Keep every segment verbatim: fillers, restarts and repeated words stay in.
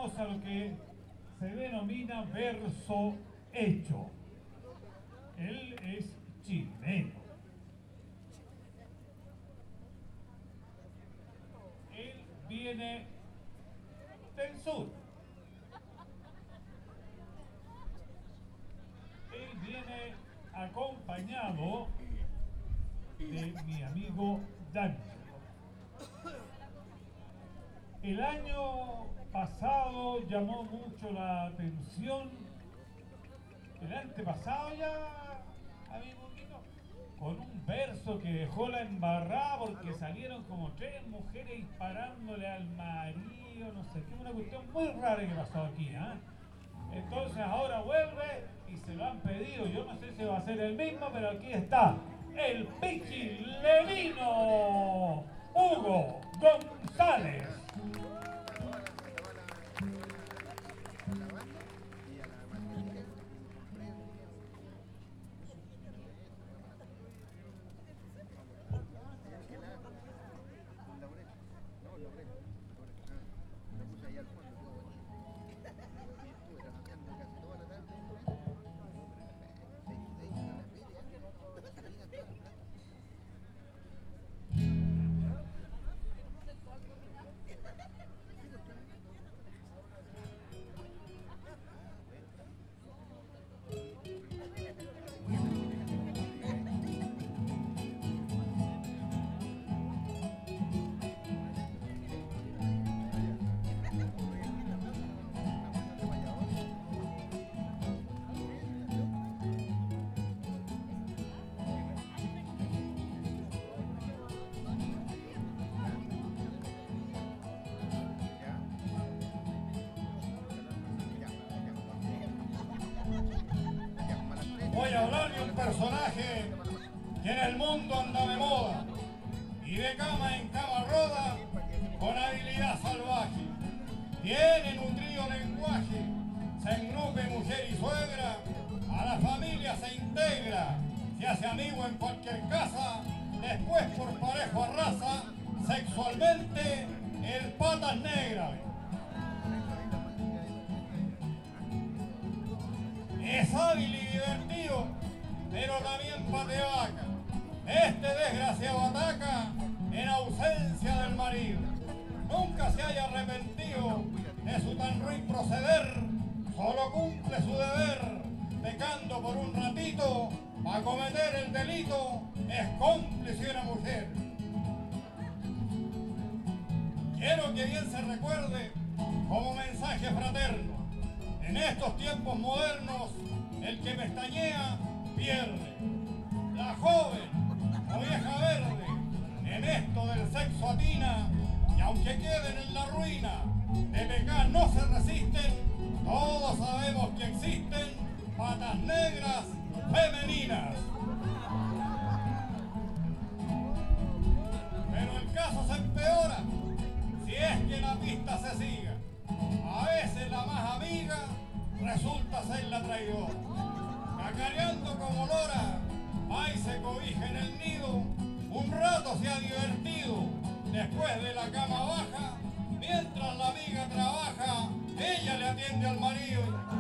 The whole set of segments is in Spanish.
vamos a lo que se denomina verso hecho. Él es chileno. Él viene del sur. Él viene acompañado de mi amigo D'Angelo. El año pasado llamó mucho la atención, el antepasado ya, amigo mío, con un verso que dejó la embarrada porque salieron como tres mujeres disparándole al marido, no sé qué, una cuestión muy rara que pasó aquí, ¿eh? Entonces ahora vuelve y se lo han pedido, yo no sé si va a ser el mismo, pero aquí está, el Pichi Levino, Hugo González. Voy a hablar de un personaje que en el mundo anda de moda y de cama en cama roda con habilidad salvaje. Tiene nutrido lenguaje, se engrupe mujer y suegra, a la familia se integra, se hace amigo en cualquier casa, después por parejo arrasa, sexualmente el patas negras. Es hábil y divertido, pero también pateaca. Este desgraciado ataca en ausencia del marido. Nunca se haya arrepentido de su tan ruin proceder, solo cumple su deber, pecando por un ratito, a cometer el delito, es cómplice de una mujer. Quiero que bien se recuerde como mensaje fraterno. En estos tiempos modernos, el que pestañea, pierde. La joven o vieja verde, en esto del sexo atina, y aunque queden en la ruina, de pecar no se resisten, todos sabemos que existen patas negras femeninas. Pero el caso se empeora si es que la pista se siga. A veces la más amiga resulta ser la traidora. Cacareando como lora, va y se cobija en el nido, un rato se ha divertido, después de la cama baja, mientras la amiga trabaja, ella le atiende al marido.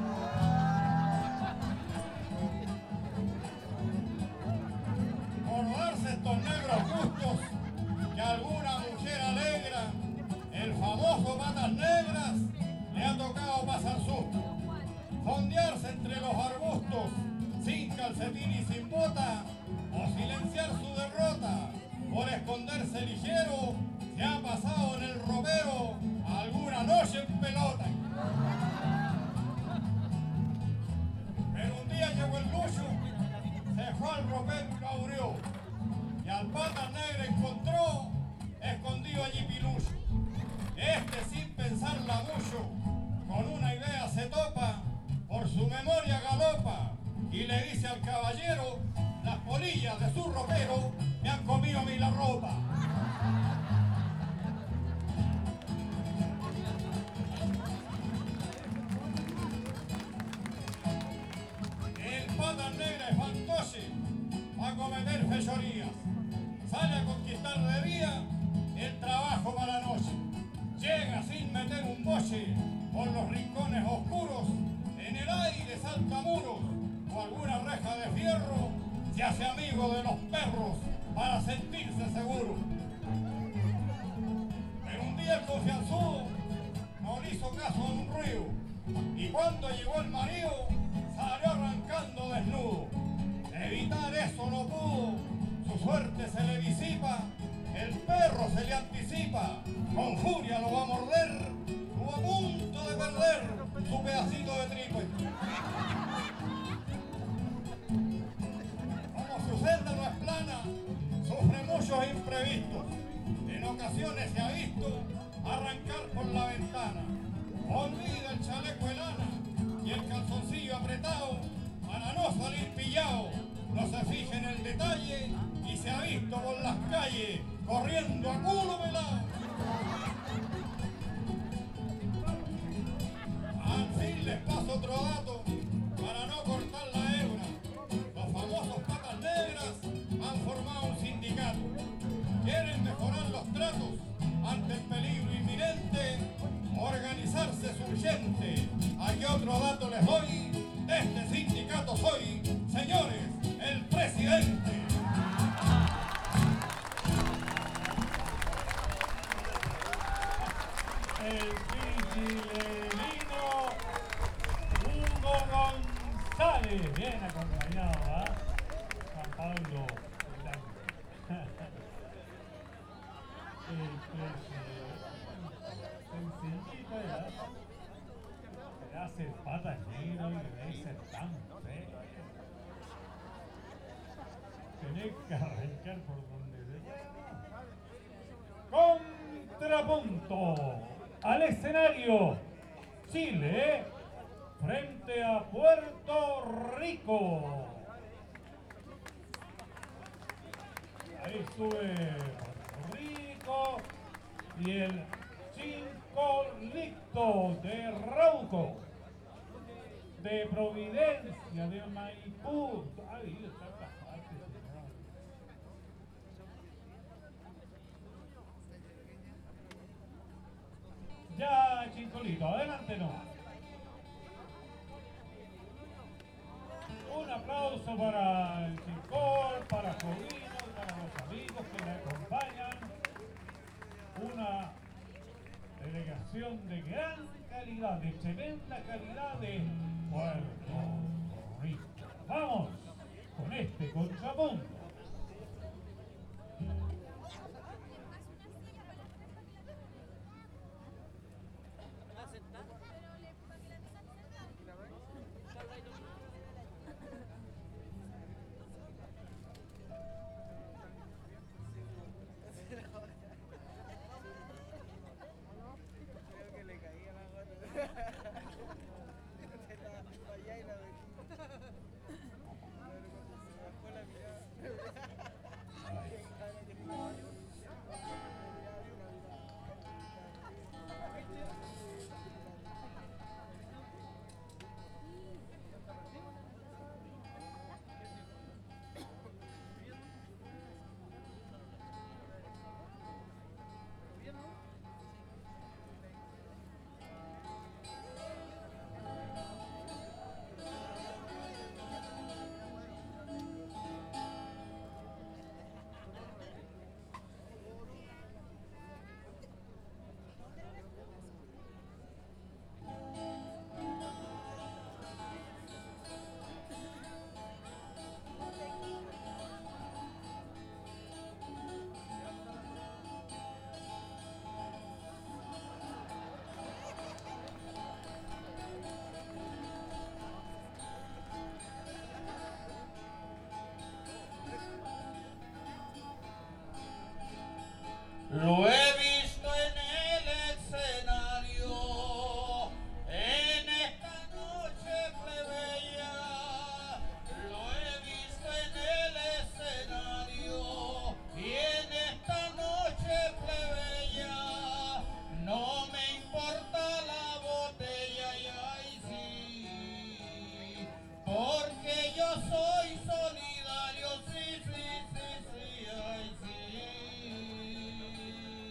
Por darse estos negros gustos que alguna mujer alegra, el famoso patas negras le ha tocado pasar susto. Fondearse entre los arbustos, sin calcetín y sin bota, o silenciar su derrota, por esconderse ligero, se ha pasado en el ropero alguna noche en pelota. Pero un día llegó el lucho, se fue al ropero y lo abrió, y al patas negra encontró escondido allí pilucho. Este sin pensarla mucho, con una idea se topa, por su memoria galopa, y le dice al caballero, las polillas de su ropero me han comido a mí la ropa. El patas negra es fantoche a cometer fechorías, sale a conquistar de día el trabajo para la noche, llega sin meter un boche por los rincones oscuros, en el aire salta muros o alguna reja de fierro, se hace amigo de los perros para sentirse seguro. Pero un día el confianzudo no le hizo caso a un río y cuando llegó el marido salió arrancando desnudo. Evitar eso no pudo, su suerte se le disipa, el perro se le anticipa, con furia lo va a morder, estuvo a punto de perder su pedacito de tripa. Como su celda no es plana, sufre muchos imprevistos, en ocasiones se ha visto arrancar por la ventana, olvida el chaleco de lana y el calzoncillo apretado para no salir pillado, no se fija en el detalle y se ha visto por las calles corriendo a culo pelado. Al fin les paso otro dato para no cortar la hebra. Los famosos patas negras han formado un sindicato. Quieren mejorar los tratos ante el peligro inminente. Organizarse es urgente. Aquí otro dato les doy. De este sindicato soy, señores, el presidente. El pichilerino Hugo González, bien acompañado, ¿ah? Juan Pablo. El presidente, sencillito, ¿verdad? Le hace patas negras y le dice tan feo. Tenés que arrancar por donde se contrapunto al escenario Chile frente a Puerto Rico. Ahí sube Puerto Rico y el Chincolito de Rauco, de Providencia, de Maipú. Ahí está esta parte, señor. Ya, Chincolito, adelante no. Un aplauso para el Chincol, para Jovino, para los amigos que le acompañan. Una delegación de gran calidad, de tremenda calidad de Puerto Rico. Vamos con este contrapunto. Lo he visto en el escenario, en esta noche plebeya. Lo he visto en el escenario y en esta noche plebeya. No me importa la botella y ay sí, porque yo soy solidario, sí, sí, sí, sí, ay sí.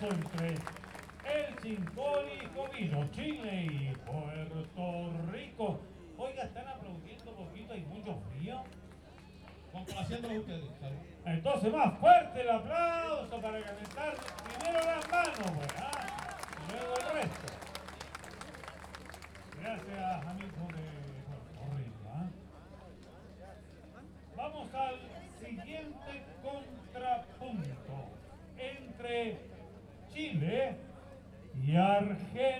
duelo entre el Chincoli y Jovino, Chile y Puerto Rico. Oiga, están aplaudiendo un poquito, hay mucho frío. Complaciéndolos ustedes. Salud. Entonces, más fuerte el aplauso para calentar primero las manos, pues, ¿ah? Y luego el resto. Gracias, amigos de Puerto Rico. ¿Ah? Vamos al siguiente contrapunto entre Chile y Argentina.